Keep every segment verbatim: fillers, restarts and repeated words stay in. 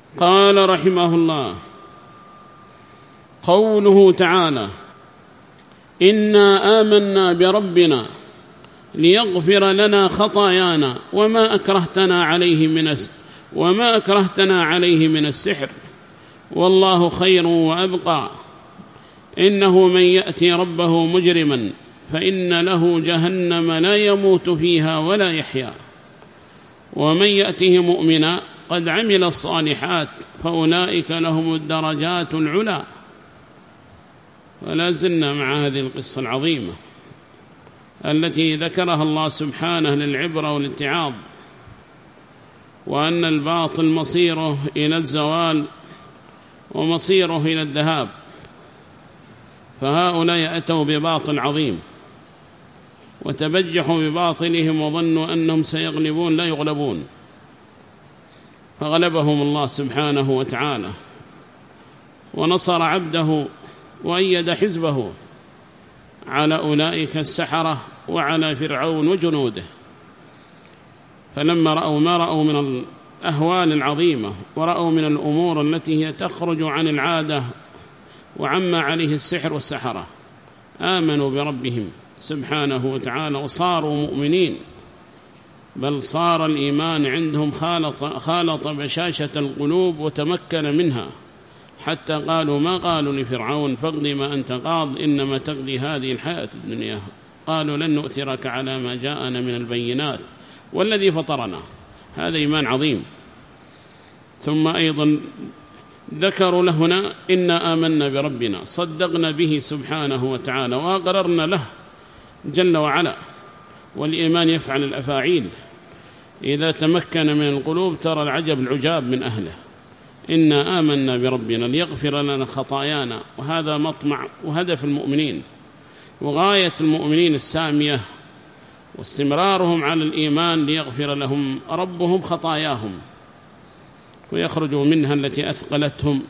قال رحمه الله: قوله تعالى: إنا آمنا بربنا ليغفر لنا خطايانا وما أكرهتنا عليه من وما أكرهتنا عليه من السحر والله خير وأبقى. إنه من يأتي ربه مجرما فإن له جهنم لا يموت فيها ولا يحيا، ومن يأته مؤمنا قد عمل الصالحات فأولئك لهم الدرجات العلى. ولا زلنا مع هذه القصة العظيمة التي ذكرها الله سبحانه للعبرة والاتعاظ، وأن الباطل مصيره إلى الزوال ومصيره إلى الذهاب، فهؤلاء أتوا بباطل عظيم وتبجحوا بباطلهم وظنوا أنهم سيغلبون، لا يغلبون، فغلبهم الله سبحانه وتعالى ونصر عبده وأيد حزبه على أولئك السحرة وعلى فرعون وجنوده. فلما رأوا ما رأوا من الأهوال العظيمة ورأوا من الأمور التي هي تخرج عن العادة وعما عليه السحر والسحرة، آمنوا بربهم سبحانه وتعالى وصاروا مؤمنين، بل صار الإيمان عندهم خالط, خالط بشاشة القلوب وتمكن منها، حتى قالوا ما قالوا لفرعون: فاقض ما أنت قاض إنما تقضي هذه الحياة الدنيا. قالوا: لن نؤثرك على ما جاءنا من البينات والذي فطرنا. هذا إيمان عظيم. ثم أيضا ذكروا لهنا: إنا آمنا بربنا، صدقنا به سبحانه وتعالى وأقررنا له جل وعلا. والإيمان يفعل الأفاعيل، إذا تمكن من القلوب ترى العجب العجاب من أهله. إنا آمنا بربنا ليغفر لنا خطايانا، وهذا مطمع وهدف المؤمنين وغاية المؤمنين السامية، واستمرارهم على الإيمان ليغفر لهم ربهم خطاياهم ويخرجوا منها التي أثقلتهم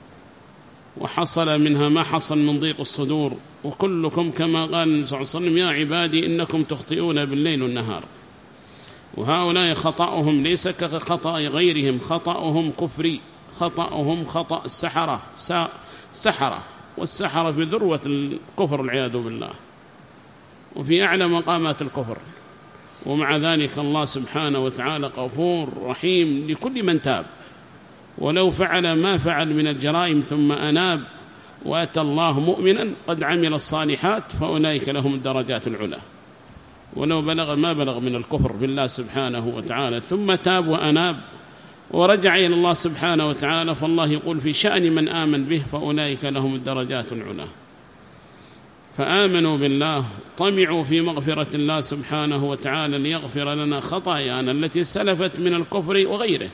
وحصل منها ما حصل من ضيق الصدور. وكلكم كما قال النبي صلى الله عليه وسلم: يا عبادي إنكم تخطئون بالليل والنهار. وهؤلاء خطأهم ليس كخطأ غيرهم، خطأهم كفري، خطأهم خطأ السحرة سحرة، والسحرة في ذروة الكفر والعياذ بالله وفي أعلى مقامات الكفر. ومع ذلك الله سبحانه وتعالى غفور رحيم لكل من تاب، ولو فعل ما فعل من الجرائم ثم أناب وأتى الله مؤمنا قد عمل الصالحات فأولئك لهم الدرجات العلى. ولو بلغ ما بلغ من الكفر بالله سبحانه وتعالى ثم تاب وأناب ورجع إلى الله سبحانه وتعالى، فالله يقول في شأن من آمن به فأولئك لهم الدرجات العلى. فآمنوا بالله، طمعوا في مغفرة الله سبحانه وتعالى ليغفر لنا خطايانا التي سلفت من الكفر وغيره،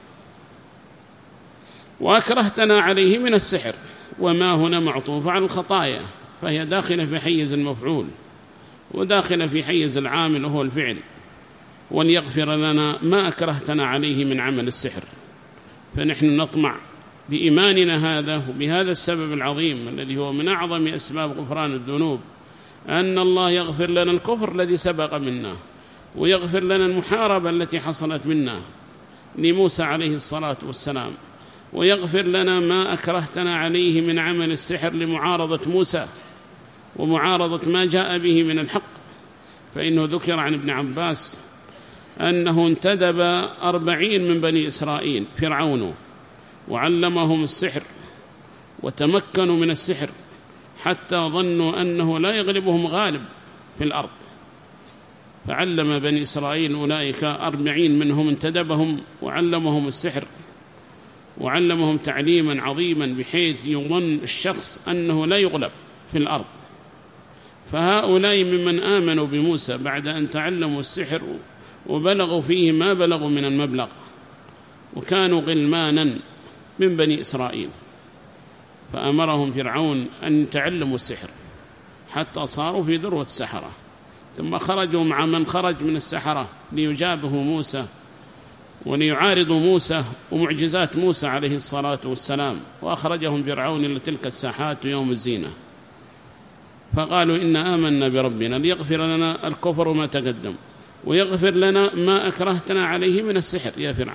وأكرهتنا عليه من السحر. وما هنا معطوف على الخطايا، فهي داخلة في حيز المفعول وداخلة في حيز العامل وهو الفعل. وليغفر لنا ما أكرهتنا عليه من عمل السحر. فنحن نطمع بإيماننا هذا وبهذا السبب العظيم الذي هو من أعظم أسباب غفران الذنوب، أن الله يغفر لنا الكفر الذي سبق منا، ويغفر لنا المحاربة التي حصلت منا لموسى عليه الصلاة والسلام، ويغفر لنا ما أكرهتنا عليه من عمل السحر لمعارضة موسى ومعارضة ما جاء به من الحق. فإنه ذكر عن ابن عباس أنه انتدب أربعين من بني إسرائيل فرعون وعلمهم السحر وتمكنوا من السحر حتى ظنوا أنه لا يغلبهم غالب في الأرض، فعلم بني إسرائيل أولئك أربعين منهم انتدبهم وعلمهم السحر وعلمهم تعليما عظيما بحيث يظن الشخص أنه لا يغلب في الأرض. فهؤلاء ممن آمنوا بموسى بعد أن تعلموا السحر وبلغوا فيه ما بلغوا من المبلغ، وكانوا غلمانا من بني إسرائيل، فأمرهم فرعون أن يتعلموا السحر حتى صاروا في ذروة السحرة. ثم خرجوا مع من خرج من السحرة ليجابهوا موسى وليعارضوا موسى ومعجزات موسى عليه الصلاة والسلام، وأخرجهم فرعون إلى تلك الساحات يوم الزينة. فقالوا: إنا آمنا بربنا ليغفر لنا الكفر ما تقدم ويغفر لنا ما أكرهتنا عليه من السحر يا فرعون.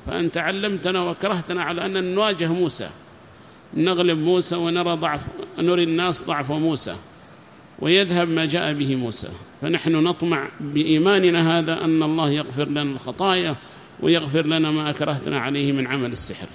فأنت علمتنا وكرهتنا على أن نواجه موسى، نغلب موسى ونرى ضعف، نري الناس ضعف موسى ويذهب ما جاء به موسى. فنحن نطمع بإيماننا هذا أن الله يغفر لنا الخطايا ويغفر لنا ما أكرهتنا عليه من عمل السحر.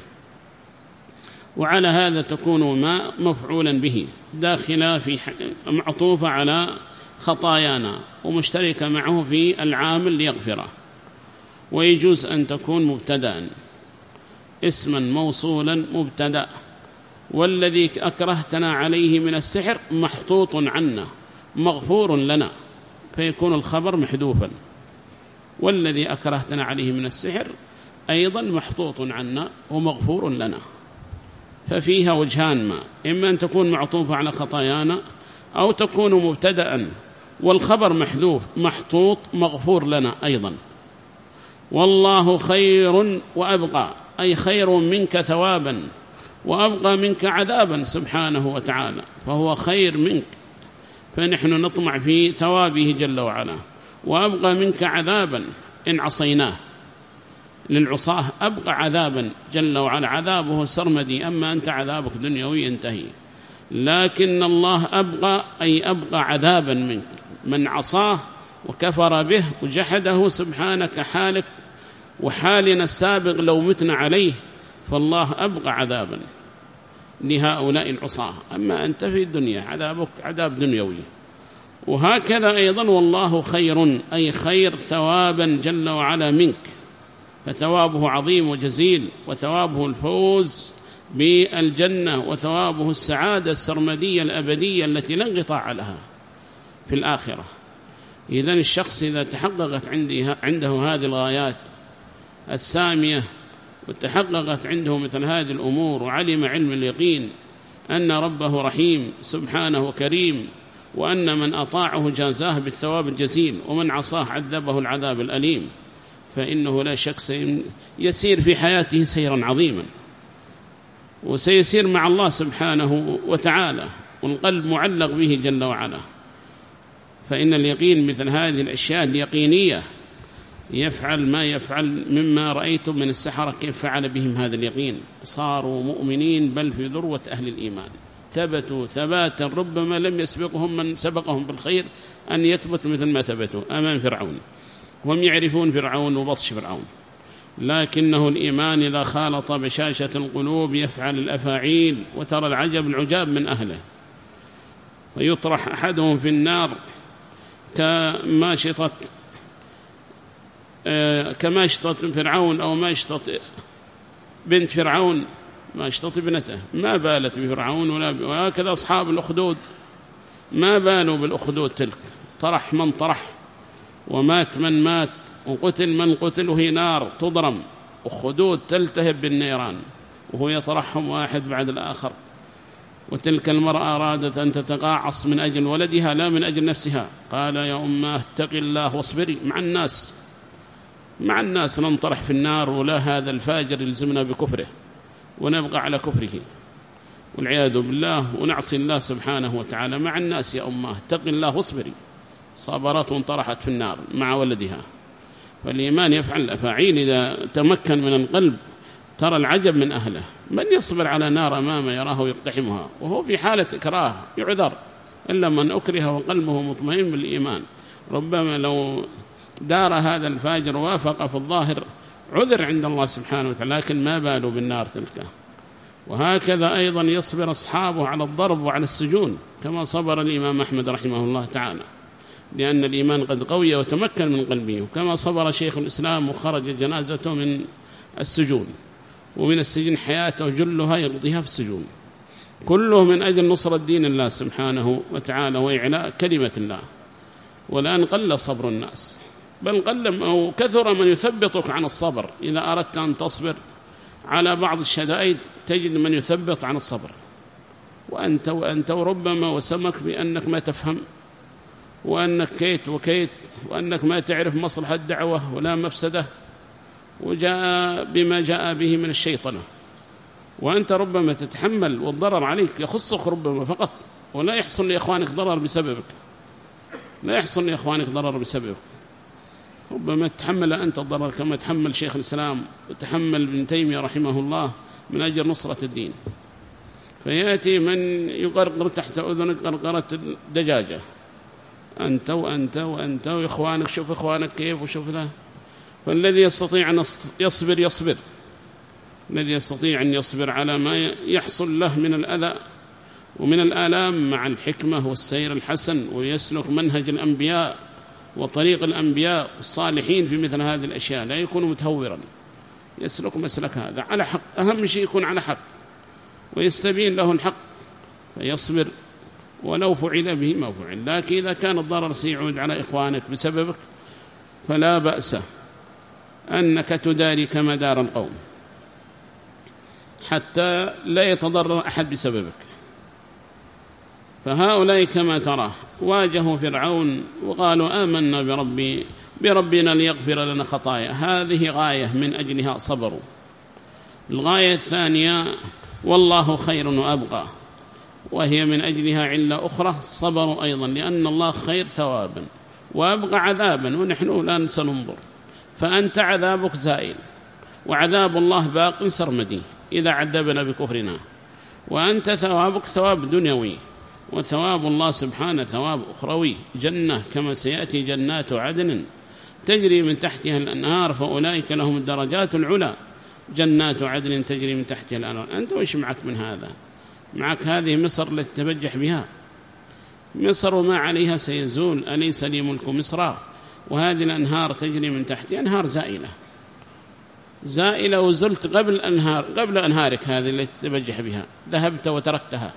وعلى هذا تكون ما مفعولا به داخلة في معطوفة على خطايانا ومشتركة معه في العامل ليغفره. ويجوز أن تكون مبتدأ اسما موصولا مبتدأ، والذي أكرهتنا عليه من السحر محطوط عنا مغفور لنا، فيكون الخبر محذوفا. والذي أكرهتنا عليه من السحر أيضا محطوط عنا ومغفور لنا. ففيها وجهان، ما إما أن تكون معطوفة على خطايانا أو تكون مبتدأ والخبر محذوف محطوط مغفور لنا أيضا. والله خير وأبقى، أي خير منك ثوابا وأبقى منك عذابا سبحانه وتعالى، فهو خير منك، فنحن نطمع في ثوابه جل وعلا، وأبقى منك عذابا إن عصيناه. للعصاه أبقى عذابا جل وعلا، عذابه سرمدي، أما أنت عذابك دنيوي ينتهي. لكن الله أبقى، أي أبقى عذابا منك، من عصاه وكفر به وجحده سبحانه كحالك وحالنا السابق لو متنا عليه، فالله أبقى عذابا لهؤلاء العصاه. أما أنت في الدنيا عذابك عذاب دنيوي. وهكذا أيضا والله خير، أي خير ثوابا جل وعلا منك، فثوابه عظيم وجزيل، وثوابه الفوز بالجنة، وثوابه السعادة السرمدية الأبدية التي لا انقطاع لها في الآخرة. إذن الشخص إذا تحققت عنده هذه الغايات السامية وتحققت عنده مثل هذه الأمور، وعلم علم اليقين أن ربه رحيم سبحانه وكريم، وأن من أطاعه جازاه بالثواب الجزيل، ومن عصاه عذبه العذاب الأليم، فإنه لا شك يسير في حياته سيرا عظيما، وسيسير مع الله سبحانه وتعالى، والقلب معلق به جل وعلا. فإن اليقين مثل هذه الأشياء اليقينية يفعل ما يفعل مما رأيتم من السحرة كيف فعل بهم هذا اليقين، صاروا مؤمنين بل في ذروة أهل الإيمان، ثبتوا ثباتا ربما لم يسبقهم من سبقهم بالخير أن يثبتوا مثل ما ثبتوا أمام فرعون. هم يعرفون فرعون وبطش فرعون، لكنه الإيمان إذا خالط بشاشة القلوب يفعل الأفاعيل، وترى العجب العجاب من أهله، ويطرح أحدهم في النار كماشطة كماشطة فرعون أو ماشطة بنت فرعون، ماشطة ابنته، ما بالت بفرعون ولا ب... وهكذا أصحاب الأخدود ما بالوا بالأخدود تلك، طرح من طرح، ومات من مات، وقتل من قتل، وهي نار تضرم، وخدود تلتهب بالنيران، وهو يطرحهم واحد بعد الآخر. وتلك المرأة أرادت أن تتقاعص من أجل ولدها لا من أجل نفسها، قال يا أمه اتق الله واصبري مع الناس، مع الناس ننطرح في النار، ولا هذا الفاجر يلزمنا بكفره ونبقى على كفره والعياذ بالله، ونعصي الله سبحانه وتعالى مع الناس. يا أمه اتق الله واصبري، صبرت وانطرحت في النار مع ولدها. فالإيمان يفعل الأفاعيل إذا تمكن من القلب. ترى العجب من أهله، من يصبر على نار أمامه يراه يقتحمها وهو في حالة إكراه يعذر، إلا من أكره وقلبه مطمئن بالإيمان. ربما لو دار هذا الفاجر وافق في الظاهر عذر عند الله سبحانه وتعالى، لكن ما بالوا بالنار تلك. وهكذا أيضا يصبر أصحابه على الضرب وعلى السجون كما صبر الإمام أحمد رحمه الله تعالى، لأن الإيمان قد قوي وتمكن من قلبه، كما صبر شيخ الإسلام وخرج جنازته من السجون، ومن السجن حياته جلها يقضيها في السجون، كله من أجل نصرة دين الله سبحانه وتعالى وإعلاء كلمة الله. والآن قل صبر الناس، بل قل أو كثر من يثبطك عن الصبر. إذا أردت أن تصبر على بعض الشدائد تجد من يثبط عن الصبر، وأنت وأنت وربما وسمك بأنك ما تفهم، وأنك كيت وكيت، وأنك ما تعرف مصلحة الدعوة ولا مفسده، وجاء بما جاء به من الشيطنة، وأنت ربما تتحمل والضرر عليك يخصك ربما فقط، ولا يحصل لإخوانك ضرر بسببك، لا يحصل لإخوانك ضرر بسببك. ربما تحمل أنت الضرر كما تحمل شيخ الإسلام وتحمل ابن تيمية رحمه الله من أجل نصرة الدين. فيأتي من يقرقر تحت أذنك قرقرة الدجاجة، أنت وأنت وأنت وإخوانك، شوف إخوانك كيف وشوف له. فالذي يستطيع أن يصبر يصبر، الذي يستطيع أن يصبر على ما يحصل له من الأذى ومن الآلام مع الحكمة والسير الحسن، ويسلك منهج الأنبياء وطريق الأنبياء الصالحين في مثل هذه الأشياء، لا يكون متهورا، يسلك مسلك هذا على حق. أهم شيء يكون على حق ويستبين له الحق فيصبر ولو فعل به ما فعل. لكن إذا كان الضرر سيعود على إخوانك بسببك فلا بأس أنك تداري كما دار القوم حتى لا يتضرر أحد بسببك. فهؤلاء كما ترى واجهوا فرعون وقالوا آمنا بربي بربنا ليغفر لنا خطايا، هذه غاية من أجلها صبروا. الغاية الثانية والله خير وأبقى، وهي من أجلها علة أخرى صبروا أيضا، لأن الله خير ثوابا وأبقى عذابا، ونحن لا سننظر. فأنت عذابك زائل وعذاب الله باق سرمدي إذا عذبنا بكفرنا، وأنت ثوابك ثواب دنيوي، وثواب الله سبحانه ثواب أخروي، جنة كما سيأتي جنات عدن تجري من تحتها الأنهار فأولئك لهم الدرجات العلى، جنات عدن تجري من تحتها الأنهار. أنت وإيش معك من هذا؟ معك هذه مصر التي تبجح بها، مصر وما عليها سيزول، أليس لي ملك مصر؟ وهذه الأنهار تجري من تحتها أنهار زائلة زائلة، وزلت قبل أنهار قبل أنهارك هذه التي تبجح بها، ذهبت وتركتها.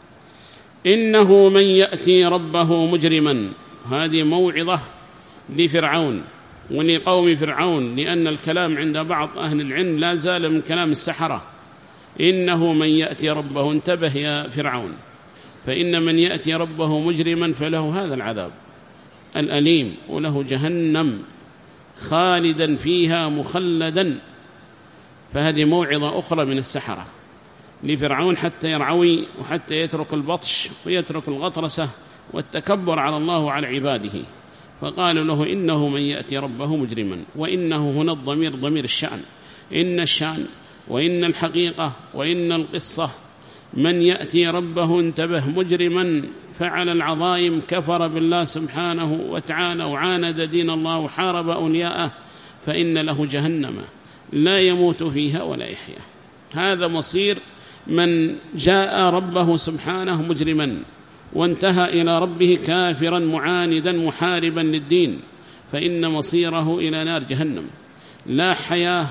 إنه من يأتي ربه مجرما، هذه موعظة لفرعون ولقوم فرعون، لأن الكلام عند بعض أهل العلم لا زال من كلام السحرة. إنه من يأتي ربه، انتبه يا فرعون، فإن من يأتي ربه مجرما فله هذا العذاب الأليم، وله جهنم خالدا فيها مخلدا. فهذه موعظة أخرى من السحرة لفرعون حتى يرعوي وحتى يترك البطش ويترك الغطرسة والتكبر على الله وعلى عباده. فقالوا له إنه من يأتي ربه مجرما، وإنه هنا الضمير ضمير الشأن، إن الشأن وإن الحقيقة وإن القصة. من يأتي ربه انتبه مجرما فعل العظائم، كفر بالله سبحانه وتعالى وعاند دين الله وحارب أولياءه، فإن له جهنم لا يموت فيها ولا يحيا. هذا مصير من جاء ربه سبحانه مجرما وانتهى إلى ربه كافرا معاندا محاربا للدين، فإن مصيره إلى نار جهنم، لا حياة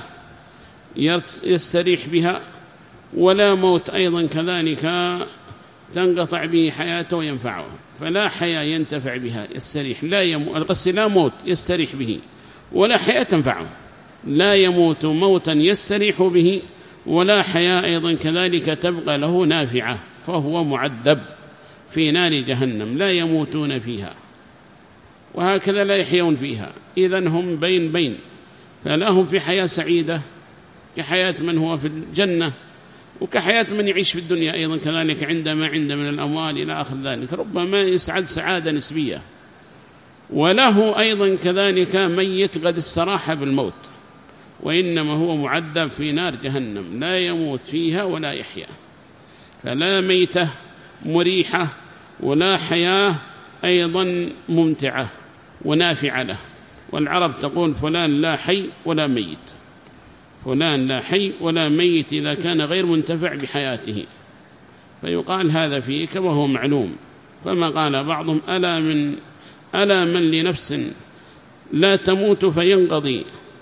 يستريح بها ولا موت أيضا كذلك تنقطع به حياته وينفعه. فلا حياة ينتفع بها يستريح، لا يموت، القصة لا موت يستريح به ولا حياة تنفعه، لا يموت موتا يستريح به ولا حياة أيضا كذلك تبقى له نافعة، فهو معذب في نار جهنم لا يموتون فيها وهكذا لا يحيون فيها. إذن هم بين بين، فلا هم في حياة سعيدة كحياة من هو في الجنة، وكحياة من يعيش في الدنيا أيضا كذلك عندما عنده من الأموال إلى آخر ذلك، ربما يسعد سعادة نسبية. وله أيضا كذلك ميت قد استراح بالموت، وإنما هو معذب في نار جهنم لا يموت فيها ولا يحيا. فلا ميتة مريحة ولا حياة أيضا ممتعة ونافعة له. والعرب تقول فلان لا حي ولا ميت، فلان لا حي ولا ميت إذا كان غير منتفع بحياته، فيقال هذا فيه كما هو معلوم. فما قال بعضهم ألا من ألا من لنفس لا تموت فينقضي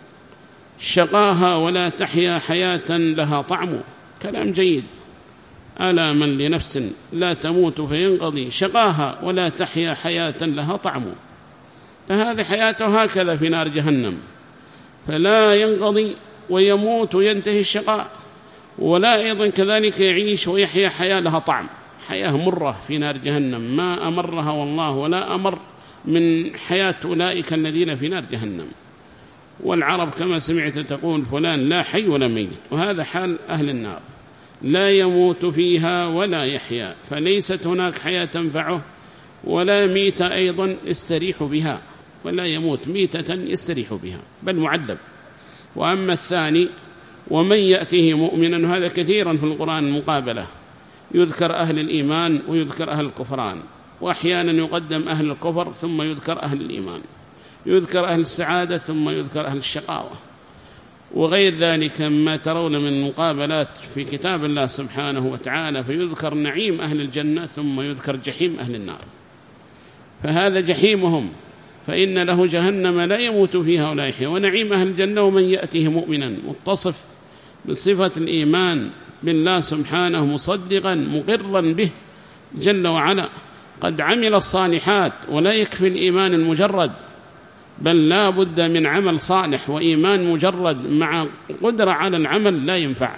شقاها ولا تحيا حياة لها طعم. كلام جيد. ألا من لنفس لا تموت فينقضي شقاها ولا تحيا حياة لها طعم. فهذه حياته هكذا في نار جهنم، فلا ينقضي ويموت وينتهي الشقاء، ولا أيضا كذلك يعيش ويحيا حياة لها طعم، حياة مرة في نار جهنم ما أمرها والله ولا أمر من حياة أولئك الذين في نار جهنم. والعرب كما سمعت تقول فلان لا حي ولا ميت، وهذا حال أهل النار، لا يموت فيها ولا يحيا، فليست هناك حياة تنفعه ولا ميت أيضا يستريح بها، ولا يموت ميتة يستريح بها بل معذب. وأما الثاني ومن يأته مؤمنا، وهذا كثيرا في القرآن المقابلة، يذكر أهل الإيمان ويذكر أهل الكفران، وأحيانا يقدم أهل الكفر ثم يذكر أهل الإيمان، يذكر أهل السعادة ثم يذكر أهل الشقاوة، وغير ذلك ما ترون من مقابلات في كتاب الله سبحانه وتعالى، فيذكر نعيم أهل الجنة ثم يذكر جحيم أهل النار. فهذا جحيمهم، فإن له جهنم لا يموت فيها ولا يحيا، ونعيم أهل الجنة ومن يأته مؤمنا متصف بصفة الإيمان بالله سبحانه مصدقا مقرا به جل وعلا، قد عمل الصالحات. ولا يكفي الإيمان المجرد، بل لا بد من عمل صالح، وإيمان مجرد مع قدرة على العمل لا ينفع،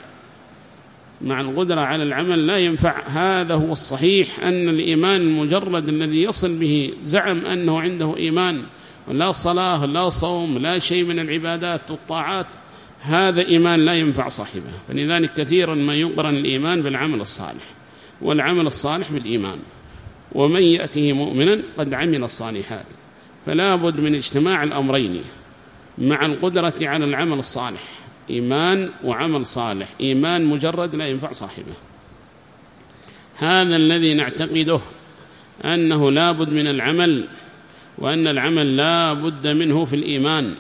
مع القدرة على العمل لا ينفع. هذا هو الصحيح، أن الإيمان المجرد الذي يصل به زعم أنه عنده إيمان ولا صلاة ولا صوم لا شيء من العبادات والطاعات، هذا إيمان لا ينفع صاحبه. فلذلك كثيرا ما يقرن الإيمان بالعمل الصالح، والعمل الصالح بالإيمان. ومن يأته مؤمنا قد عمل الصالحات، فلا بد من اجتماع الأمرين مع القدرة على العمل الصالح، إيمان وعمل صالح. إيمان مجرد لا ينفع صاحبه. هذا الذي نعتقده، أنه لا بد من العمل، وأن العمل لا بد منه في الإيمان،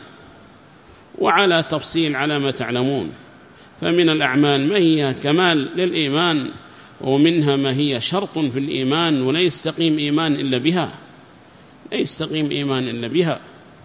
وعلى تفصيل على ما تعلمون. فمن الأعمال ما هي كمال للإيمان، ومنها ما هي شرط في الإيمان، ولا يستقيم إيمان إلا بها، لا يستقيم إيمان إلا بها.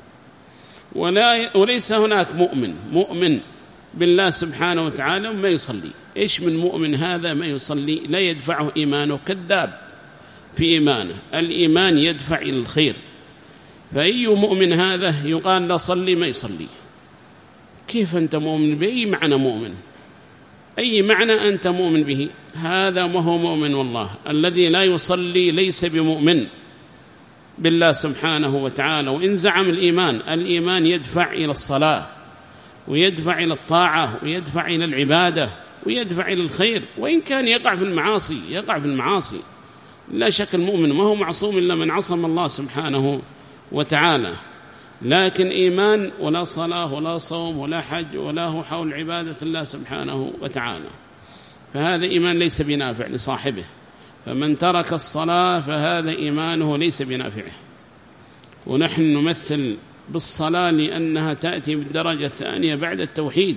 ولا وليس هناك مؤمن مؤمن بالله سبحانه وتعالى وما يصلي. إيش من مؤمن هذا ما يصلي؟ لا يدفعه إيمانه، كذاب في إيمانه. الإيمان يدفع إلى الخير، فأي مؤمن هذا يقال لا صلي ما يصلي؟ كيف أنت مؤمن؟ بأي معنى مؤمن؟ أي معنى أنت مؤمن به؟ هذا ما هو مؤمن. والله الذي لا يصلي ليس بمؤمن بالله سبحانه وتعالى. وإن زعم الإيمان، الإيمان يدفع إلى الصلاة، ويدفع إلى الطاعة، ويدفع إلى العبادة، ويدفع إلى الخير. وإن كان يقع في المعاصي يقع في المعاصي، لا شك المؤمن ما هو معصوم إلا من عصم الله سبحانه وتعالى. لكن إيمان ولا صلاة ولا صوم ولا حج ولا هو حول عبادة الله سبحانه وتعالى، فهذا إيمان ليس بنافع لصاحبه. فمن ترك الصلاة فهذا إيمانه ليس بنافعه. ونحن نمثل بالصلاة لأنها تأتي بالدرجة الثانية بعد التوحيد،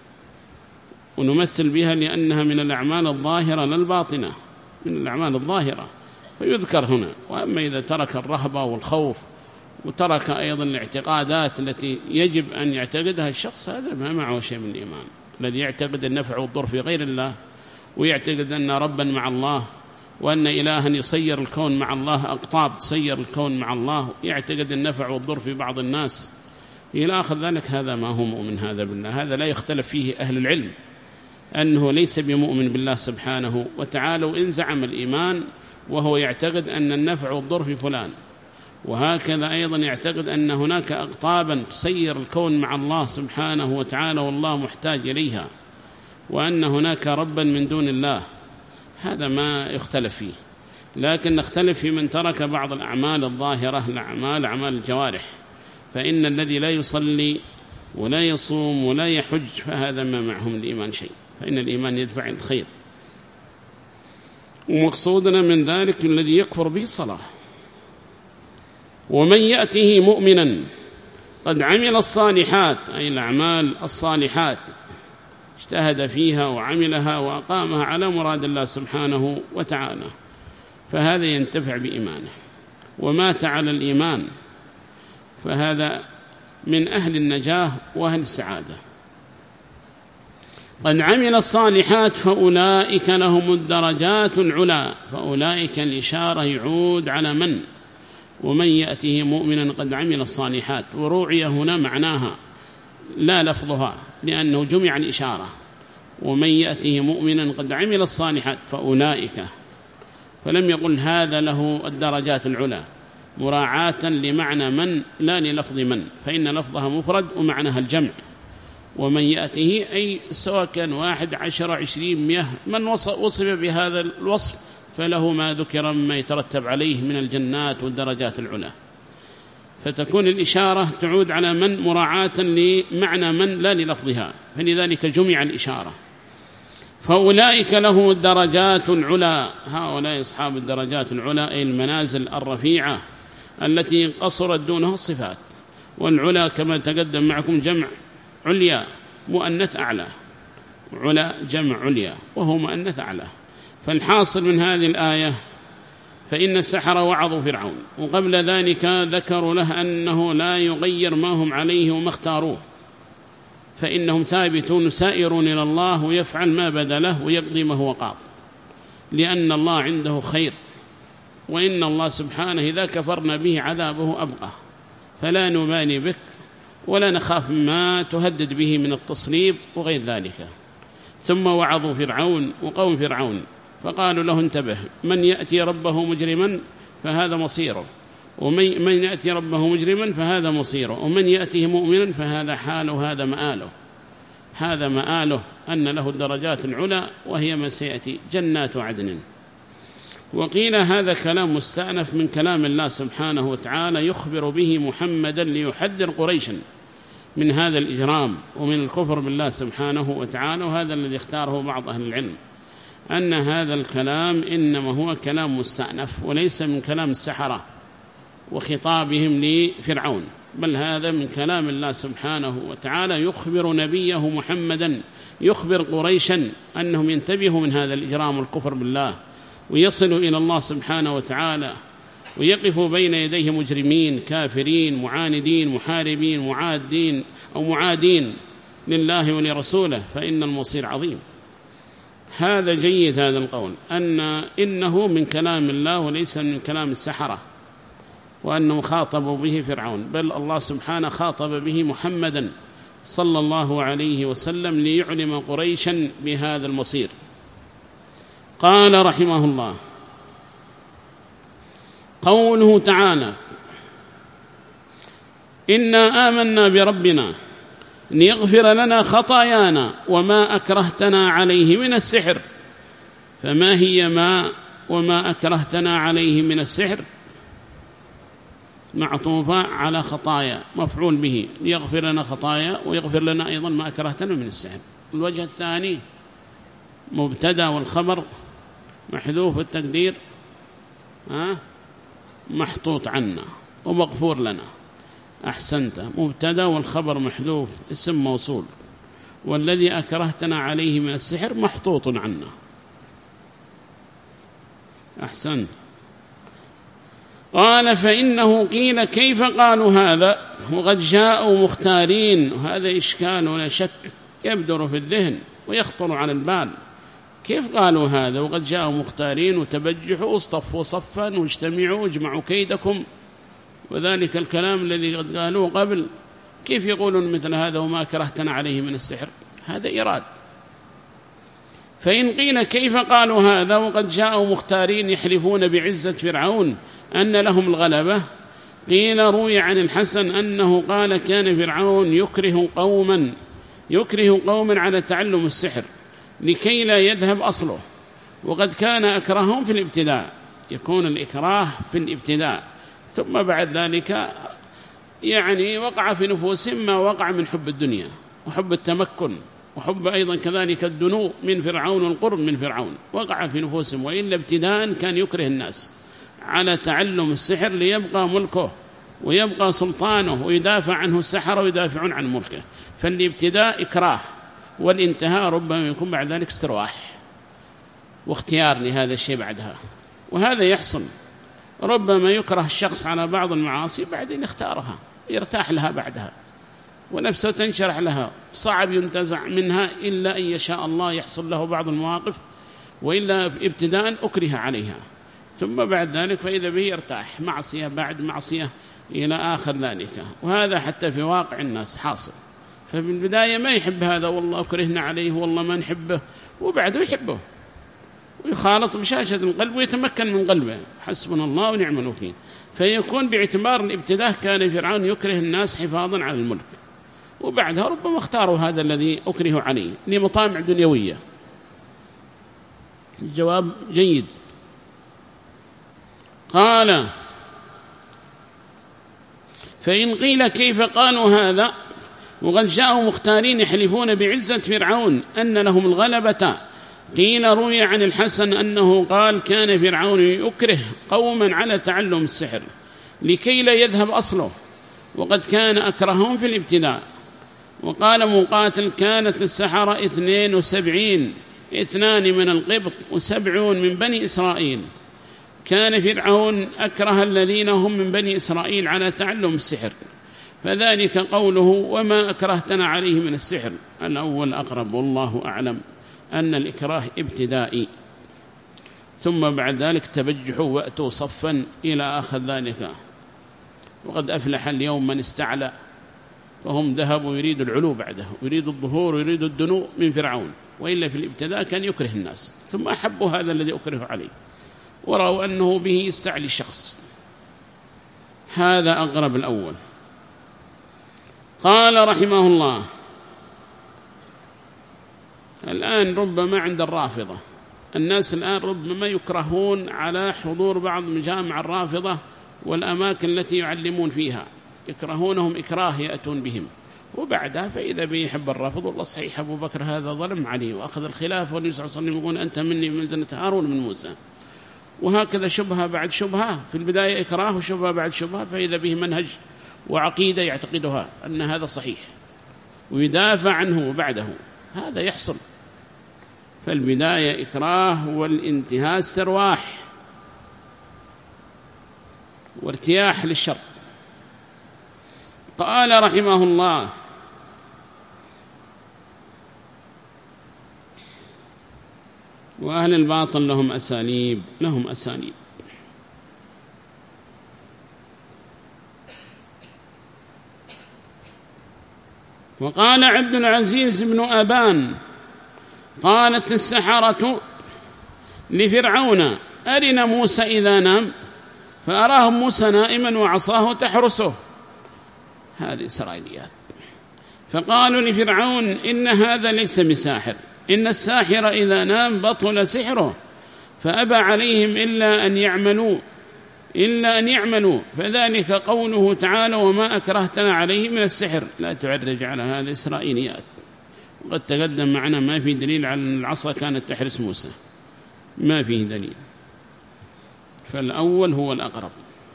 ونمثل بها لأنها من الأعمال الظاهرة لا الباطنة، من الأعمال الظاهرة فيذكر هنا. وأما إذا ترك الرهبة والخوف وترك أيضا الاعتقادات التي يجب أن يعتقدها الشخص، هذا ما معه شيء من الإيمان. الذي يعتقد النفع والضر في غير الله، ويعتقد أن ربا مع الله، وأن إلها يسير الكون مع الله، أقطاب تسير الكون مع الله، يعتقد النفع والضر في بعض الناس إلى آخر ذلك، هذا ما هو مؤمن هذا بالله. هذا لا يختلف فيه أهل العلم أنه ليس بمؤمن بالله سبحانه وتعالى. وإن زعم الإيمان وهو يعتقد أن النفع والضر في فلان، وهكذا أيضا يعتقد أن هناك أقطابا تسير الكون مع الله سبحانه وتعالى والله محتاج إليها، وأن هناك ربا من دون الله، هذا ما يختلف فيه. لكن نختلف في من ترك بعض الأعمال الظاهرة، الأعمال أعمال الجوارح. فإن الذي لا يصلي ولا يصوم ولا يحج فهذا ما معه من الإيمان شيء، فإن الإيمان يدفع الخير. ومقصودنا من ذلك الذي يكفر به الصلاة. ومن يأته مؤمنا قد عمل الصالحات، أي الأعمال الصالحات، اجتهد فيها وعملها وأقامها على مراد الله سبحانه وتعالى، فهذا ينتفع بإيمانه. ومات على الإيمان فهذا من أهل النجاة وأهل السعادة. قد عمل الصالحات فأولئك لهم الدرجات العلى. فأولئك الإشارة يعود على من؟ ومن يأته مؤمنا قد عمل الصالحات، وروعي هنا معناها لا لفظها، لأنه جمع الإشارة. ومن يأته مؤمنا قد عمل الصالحات فأولئك، فلم يقل هذا له الدرجات العلى، مراعاة لمعنى من لا للفظ من، فإن لفظها مفرد ومعناها الجمع. ومن يأته أي سواء كان واحد عشر عشرين مئة، من وصف بهذا الوصف فله ما ذكر مما يترتب عليه من الجنات والدرجات العلى. فتكون الإشارة تعود على من مراعاة لمعنى من لا للفظها، فلذلك جمع الإشارة. فأولئك لهم الدرجات العلى، هؤلاء أصحاب الدرجات العلى أي المنازل الرفيعة التي قصرت دونها الصفات. والعلى كما تقدم معكم جمع عليا مؤنث أعلى، علا جمع عليا وهو مؤنث أعلى. فالحاصل من هذه الآية فإن السحرة وعظوا فرعون، وقبل ذلك ذكروا له أنه لا يغير ما هم عليه وما اختاروه، فإنهم ثابتون سائرون إلى الله ويفعل ما بدا له ويقضي ما هو قاض، لأن الله عنده خير، وإن الله سبحانه إذا كفرنا به عذابه أبقى، فلا نبالي بك ولا نخاف ما تهدد به من التصليب وغير ذلك. ثم وعظوا فرعون وقوم فرعون فقالوا له انتبه، من يأتي ربه مجرما فهذا مصيره، ومن يأتي ربه مجرما فهذا مصيره، ومن يأتيه مؤمنا فهذا حاله، هذا مآله، هذا مآله أن له الدرجات العلى وهي ما سيأتي جنات عدن. وقيل هذا كلام مستأنف من كلام الله سبحانه وتعالى يخبر به محمدا ليحذر قريشا من هذا الإجرام ومن الكفر بالله سبحانه وتعالى. وهذا الذي اختاره بعض أهل العلم، أن هذا الكلام إنما هو كلام مستأنف وليس من كلام السحرة وخطابهم لفرعون، بل هذا من كلام الله سبحانه وتعالى يخبر نبيه محمدا، يخبر قريشا أنهم ينتبهوا من هذا الإجرام والكفر بالله ويصلوا إلى الله سبحانه وتعالى ويقفوا بين يديه مجرمين كافرين معاندين محاربين معادين أو معادين لله ولرسوله، فإن المصير عظيم. هذا جيد هذا القول، أن إنه من كلام الله وليس من كلام السحرة، وأنه خاطبوا به فرعون، بل الله سبحانه خاطب به محمدا صلى الله عليه وسلم ليعلم قريشا بهذا المصير. قال رحمه الله قوله تعالى إنا آمنا بربنا ليغفر لنا خطايانا وما أكرهتنا عليه من السحر. فما هي ما وما أكرهتنا عليه من السحر؟ معطوفة على خطايا مفعول به، ليغفر لنا خطايا ويغفر لنا أيضا ما أكرهتنا من السحر. الوجه الثاني مبتدأ والخبر محذوف التقدير ها محطوط عنا ومغفور لنا. أحسنت، مبتدأ والخبر محذوف اسم موصول، والذي أكرهتنا عليه من السحر محطوط عنا. أحسنت. قال فإنه قيل كيف قالوا هذا وقد جاءوا مختارين، وهذا إشكال ولا شك يبدر في الذهن ويخطر على البال. كيف قالوا هذا وقد جاءوا مختارين وتبجحوا واصطفوا صفا واجتمعوا واجمعوا كيدكم، وذلك الكلام الذي قد قالوه قبل، كيف يقولون مثل هذا وما كرهتنا عليه من السحر؟ هذا إيراد. فإن قيل كيف قالوا هذا وقد جاءوا مختارين يحلفون بعزة فرعون أن لهم الغلبة، قيل روي عن الحسن أنه قال كان فرعون يكره قوما يكره قوما على تعلم السحر لكي لا يذهب أصله، وقد كان أكرههم في الابتداء، يكون الإكراه في الابتداء، ثم بعد ذلك يعني وقع في نفوسهم ما وقع من حب الدنيا وحب التمكن وحب أيضا كذلك الدنو من فرعون والقرب من فرعون، وقع في نفوسهم. وإلا ابتداء كان يكره الناس على تعلم السحر ليبقى ملكه ويبقى سلطانه ويدافع عنه السحرة ويدافعون عن ملكه. فالابتداء إكراه، والانتهاء ربما يكون بعد ذلك استرواح واختيار لهذا الشيء بعدها. وهذا يحصل، ربما يكره الشخص على بعض المعاصي بعدين يختارها يرتاح لها بعدها ونفسه تنشرح لها، صعب ينتزع منها إلا أن يشاء الله يحصل له بعض المواقف، وإلا ابتداء أكره عليها، ثم بعد ذلك فإذا به يرتاح معصية بعد معصية إلى آخر ذلك. وهذا حتى في واقع الناس حاصل، ففي البداية ما يحب هذا والله أكرهنا عليه والله ما نحبه، وبعده يحبه ويخالط بشاشة القلب ويتمكن من قلبه، حسبنا الله ونعم الوكيل. فيكون باعتبار الابتداء كان فرعون يكره الناس حفاظا على الملك، وبعدها ربما اختاروا هذا الذي أكره عليه لمطامع دنيوية. الجواب جيد. فإن قيل كيف قالوا هذا وقد جاءوا مختارين يحلفون بعزة فرعون أن لهم الغلبة؟ قيل روي عن الحسن أنه قال كان فرعون يكره قوما على تعلم السحر لكي لا يذهب أصله، وقد كان أكرههم في الابتداء. وقال مقاتل كانت السحرة اثنين وسبعين، اثنان من القبط وسبعون من بني إسرائيل. كان فرعون أكره الذين هم من بني إسرائيل على تعلم السحر، فذلك قوله وما أكرهتنا عليه من السحر. الأول أقرب والله أعلم أن الإكراه ابتدائي، ثم بعد ذلك تبجحوا وأتوا صفا إلى آخر ذلك. وقد أفلح اليوم من استعلى، فهم ذهبوا يريدوا العلو بعده، ويريدوا الظهور ويريدوا الدنو من فرعون، وإلا في الابتداء كان يكره الناس، ثم أحبوا هذا الذي أكره عليه ورأوا أنه به يستعلي الشخص. هذا أقرب الأول. قال رحمه الله الآن ربما عند الرافضة الناس الآن ربما يكرهون على حضور بعض مجامع الرافضة والأماكن التي يعلمون فيها، يكرهونهم إكراه يأتون بهم، وبعدها فإذا بيحب الرافض والله صحيح أبو بكر هذا ظلم عليه وأخذ الخلافة، والنبي صلى الله عليه وسلم يقول أنت مني بمنزلة هارون من موسى. وهكذا شبهة بعد شبهة، في البداية إكراه وشبهة بعد شبهة، فإذا به منهج وعقيدة يعتقدها أن هذا صحيح ويدافع عنه وبعده، هذا يحصل. فالبداية إكراه والانتهاء استرواح وارتياح للشر. قال رحمه الله وأهل الباطل لهم أساليب لهم أساليب وقال عبد العزيز بن أبان قالت السحرة لفرعون أرنا موسى إذا نام، فأراهم موسى نائما وعصاه تحرسه. هذه إسرائيليات. فقالوا لفرعون إن هذا ليس بساحر، إن الساحر إذا نام بطل سحره، فأبى عليهم إلا أن يعملوا إلا أن يعملوا فذلك قوله تعالى وما أكرهتنا عليه من السحر. لا تعرج على هذه إسرائيليات، وقد تقدم معنا ما في دليل على أن العصا كانت تحرس موسى، ما فيه دليل. فالأول هو الأقرب.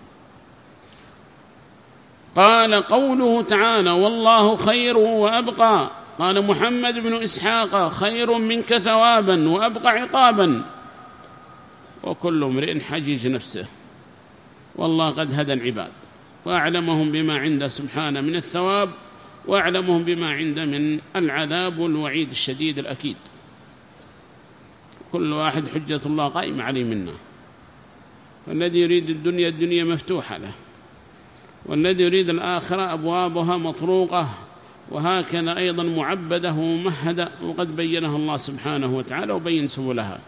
قال قوله تعالى والله خير وأبقى، قال محمد بن إسحاق خير منك ثوابا وأبقى عقابا، وكل امرئ حجيج نفسه، والله قد هدى العباد وأعلمهم بما عنده سبحانه من الثواب، وأعلمهم بما عنده من العذاب والوعيد الشديد الأكيد. كل واحد حجة الله قائمة عليه منا، والذي يريد الدنيا الدنيا مفتوحة له، والذي يريد الآخرة أبوابها مطروقة، وهكذا أيضا معبده وممهدة، وقد بينها الله سبحانه وتعالى وبين سبلها.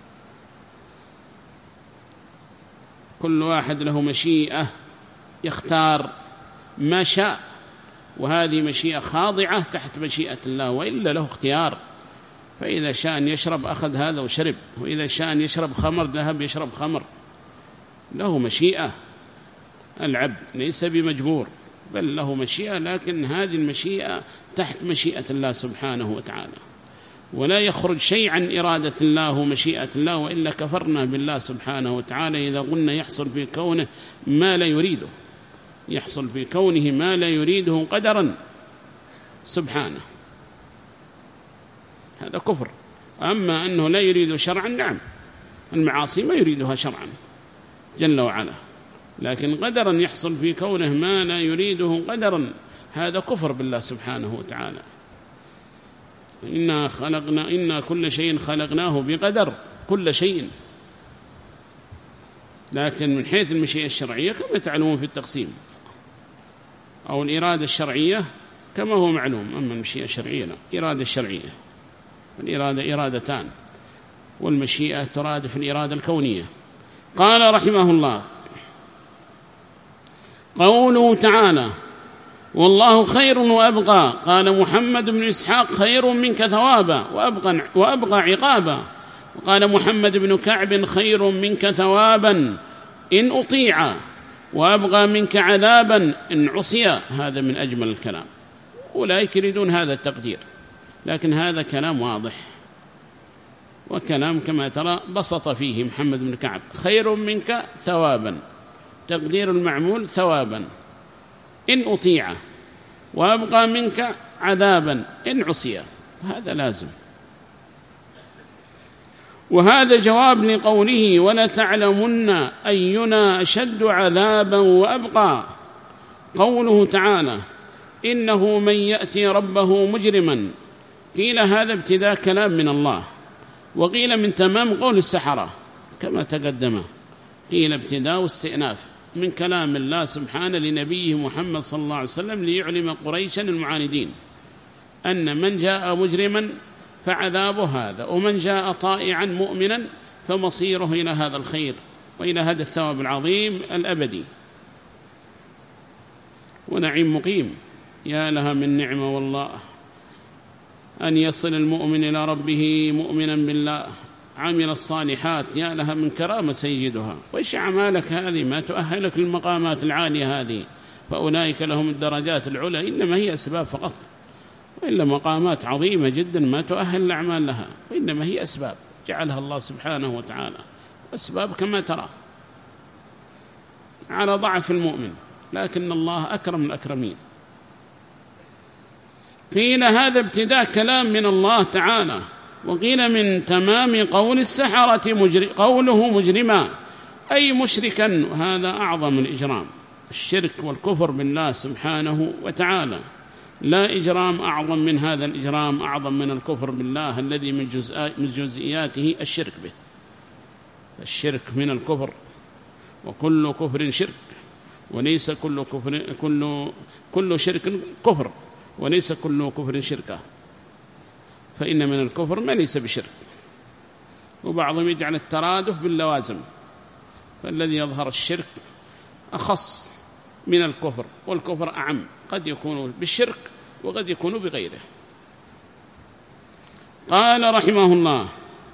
كل واحد له مشيئة يختار ما شاء، وهذه مشيئة خاضعة تحت مشيئة الله، وإلا له اختيار. فإذا شاء أن يشرب أخذ هذا وشرب، وإذا شاء أن يشرب خمر ذهب يشرب خمر، له مشيئة. العبد ليس بمجبور بل له مشيئة، لكن هذه المشيئة تحت مشيئة الله سبحانه وتعالى، ولا يخرج شيء عن إرادة الله ومشيئة الله، وإلا كفرنا بالله سبحانه وتعالى إذا قلنا يحصل في كونه ما لا يريده، يحصل في كونه ما لا يريده قدرا سبحانه، هذا كفر. أما أنه لا يريد شرعا، نعم المعاصي ما يريدها شرعا جل وعلا، لكن قدرا يحصل في كونه ما لا يريده قدرا، هذا كفر بالله سبحانه وتعالى. إنا خلقنا إنا كل شيء خلقناه بقدر، كل شيء. لكن من حيث المشيئة الشرعية كما تعلمون في التقسيم، أو الإرادة الشرعية كما هو معلوم. أما المشيئة الشرعية لا، إرادة الشرعية، والإرادة إرادتان، والمشيئة ترادف الإرادة الكونية. قال رحمه الله قوله تعالى والله خير وأبقى، قال محمد بن إسحاق خير منك ثوابا وأبقى, وأبقى عقابا، وقال محمد بن كعب خير منك ثوابا إن أطيع، وأبغى منك عذابا إن عصي. هذا من أجمل الكلام. أولئك يريدون هذا التقدير، لكن هذا كلام واضح، وكلام كما ترى بسط فيه محمد بن كعب: خير منك ثوابا، تقدير المعمول ثوابا إن أطيع، وأبقى منك عذابا إن عصي. هذا لازم. وهذا جواب لقوله: ولتعلمن أينا أشد عذابا وأبقى. قوله تعالى: إنه من يأتي ربه مجرما. قيل هذا ابتداء كلام من الله، وقيل من تمام قول السحرة كما تقدم. قيل ابتداء واستئناف من كلام الله سبحانه لنبيه محمد صلى الله عليه وسلم ليعلم قريشا المعاندين أن من جاء مجرما فعذابه هذا، ومن جاء طائعا مؤمنا فمصيره إلى هذا الخير وإلى هذا الثواب العظيم الأبدي ونعيم مقيم. يا لها من نعمة والله أن يصل المؤمن إلى ربه مؤمنا بالله عمل الصالحات. يا لها من كرامة سيدها. وإيش أعمالك هذه ما تؤهلك للمقامات العالية هذه، فأولئك لهم الدرجات العلى. إنما هي أسباب فقط، وإلا مقامات عظيمة جدا ما تؤهل الأعمال لها، وإنما هي أسباب جعلها الله سبحانه وتعالى، أسباب كما ترى على ضعف المؤمن، لكن الله أكرم الأكرمين. قيل هذا ابتداء كلام من الله تعالى، وقيل من تمام قول السحرة مجر... قوله مجرما أي مشركا، وهذا أعظم الإجرام، الشرك والكفر بالله سبحانه وتعالى. لا إجرام أعظم من هذا الإجرام، أعظم من الكفر بالله الذي من, جزء... من جزئياته الشرك به. الشرك من الكفر، وكل كفر شرك، وليس كل كفر كل كل شرك كفر، وليس كل كفر شركة، فإن من الكفر ما ليس بشرك. وبعضهم يجعل الترادف باللوازم، فالذي يظهر الشرك أخص من الكفر، والكفر أعم، قد يكون بالشرك وقد يكون بغيره. قال رحمه الله: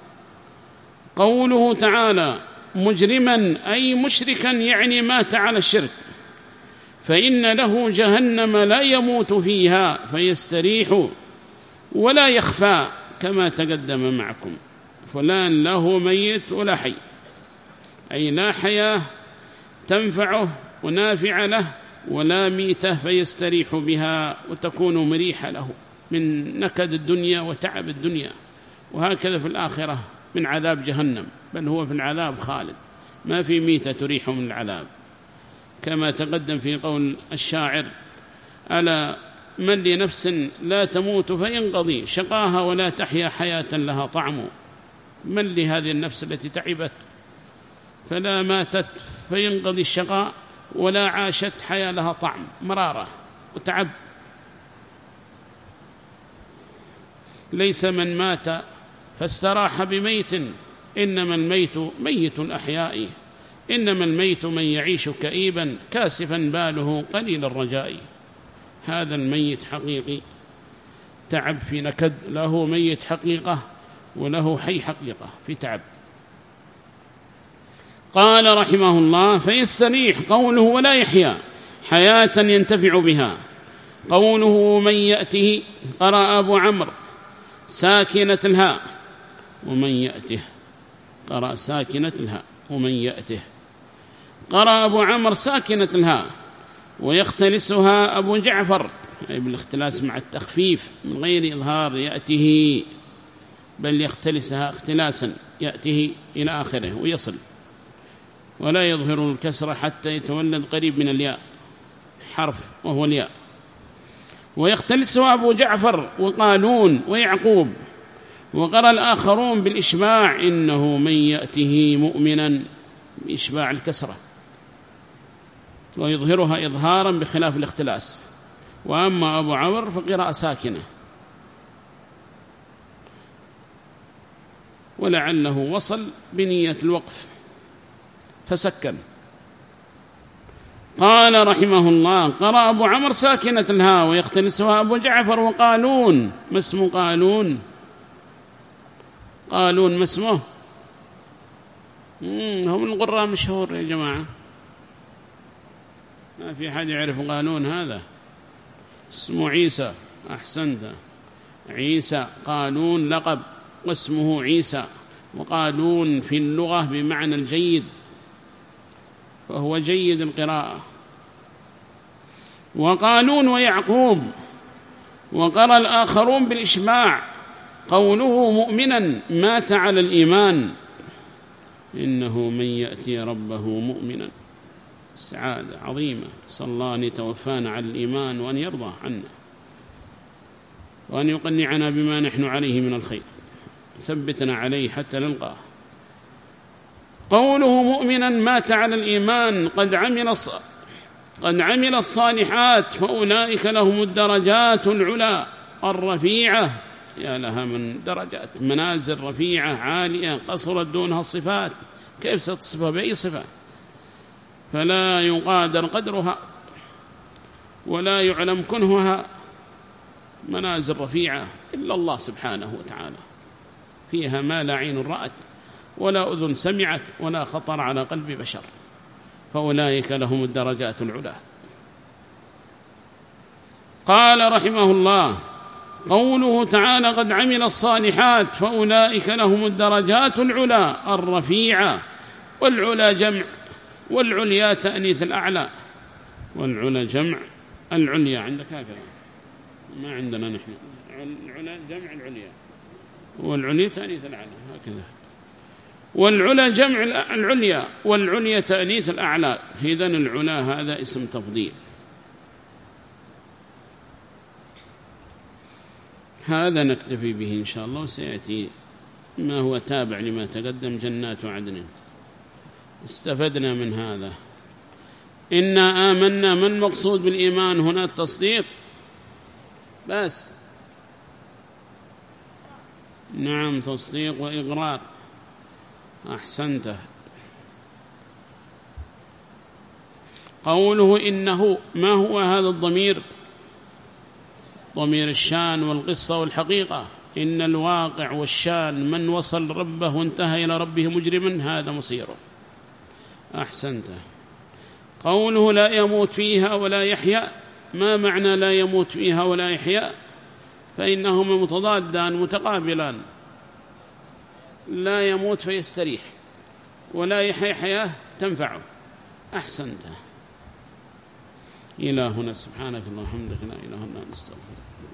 قوله تعالى مجرما أي مشركا، يعني مات على الشرك، فإن له جهنم لا يموت فيها فيستريح ولا يخفى، كما تقدم معكم. فلان له ميت ولا حي، أي لا حياة تنفعه ونافع له، ولا ميتة فيستريح بها وتكون مريحة له من نكد الدنيا وتعب الدنيا. وهكذا في الآخرة من عذاب جهنم، بل هو في العذاب خالد، ما في ميتة تريحه من العذاب، كما تقدم في قول الشاعر: ألا من لنفس لا تموت فينقضي شقاها ولا تحيا حياة لها طعم. من لهذه النفس التي تعبت فلا ماتت فينقضي الشقاء، ولا عاشت حياة لها طعم، مرارة وتعب. ليس من مات فاستراح بميت، إنما الميت ميت الأحياء، إنما الميت من يعيش كئيبا كاسفا باله قليل الرجاء. هذا الميت حقيقي تعب في نكد، له ميت حقيقة وله حي حقيقة في تعب. قال رحمه الله: فيستريح قوله ولا يحيا حياة ينتفع بها. قوله من يأته، قرأ أبو عمرو ساكنة الهاء ومن يأته، قرأ ساكنة الهاء ومن يأته، قرأ أبو عمرو ساكنة الهاء ويختلسها أبو جعفر، أي بالاختلاس مع التخفيف من غير إظهار يأته، بل يختلسها اختلاسا يأته إلى آخره ويصل، ولا يظهر الكسر حتى يتولد قريب من الياء حرف وهو الياء. ويختلسها أبو جعفر وقالون ويعقوب. وقرأ الآخرون بالإشباع: إنه من يأته مؤمنا، بإشباع الكسرة، ويظهرها إظهارا بخلاف الاختلاس. وأما أبو عمرو فقراءة ساكنة، ولعله وصل بنية الوقف فسكن. قال رحمه الله: قرأ أبو عمرو ساكنة الهاء ويختلسها أبو جعفر وقالون. ما اسم قالون؟ قالون ما اسمه؟ هم القراء مشهور يا جماعة، ما في حد يعرف قالون هذا؟ اسمه عيسى. أحسنت، عيسى قالون لقب واسمه عيسى، وقالون في اللغة بمعنى الجيد، فهو جيد القراءة. وقالون ويعقوب. وقرأ الآخرون بالإشباع قوله مؤمنا مات على الإيمان، إنه من يأتي ربه مؤمنا سعادة عظيمة. صلى الله أن يتوفانا على الإيمان وأن يرضى عنا وأن يقنعنا بما نحن عليه من الخير، ثبتنا عليه حتى نلقاه. قوله مؤمنا مات على الإيمان قد عمل قد عمل الصالحات فأولئك لهم الدرجات العلى الرفيعة. يا لها من درجات، منازل رفيعة عالية قصرت دونها الصفات، كيف ستصفها بأي صفة؟ فلا يقادر قدرها ولا يعلم كنهها. منازل رفيعة إلا الله سبحانه وتعالى، فيها ما لا عين رأت ولا أذن سمعت ولا خطر على قلب بشر، فأولئك لهم الدرجات العلى. قال رحمه الله: قوله تعالى قد عمل الصالحات فأولئك لهم الدرجات العلى الرفيعة. والعلى جمع، والعليا تأنيث الأعلى، والعلى جمع العليا. عندك هكذا؟ ما عندنا نحن. العلى جمع العليا، والعليا تأنيث الأعلى هكذا. والعلى جمع العليا، والعليا تأنيث الأعلى. إذن العلا هذا اسم تفضيل. هذا نكتفي به إن شاء الله، وسيأتي ما هو تابع لما تقدم، جنات عدن. استفدنا من هذا. إنا آمنا، من مقصود بالإيمان هنا؟ التصديق بس. نعم، تصديق وإقرار. أحسنت. قوله إنه، ما هو هذا الضمير؟ ضمير الشان والقصة والحقيقة. إن الواقع والشان من وصل ربه وانتهى إلى ربه مجرما هذا مصيره. أحسنت. قوله لا يموت فيها ولا يحيا، ما معنى لا يموت فيها ولا يحيا؟ فإنهما متضادان متقابلان، لا يموت فيستريح، ولا يحيا حياة تنفعه. أحسنت. إلهنا سبحانك اللهم وبحمدك لا إله إلا أنت نستغفرك.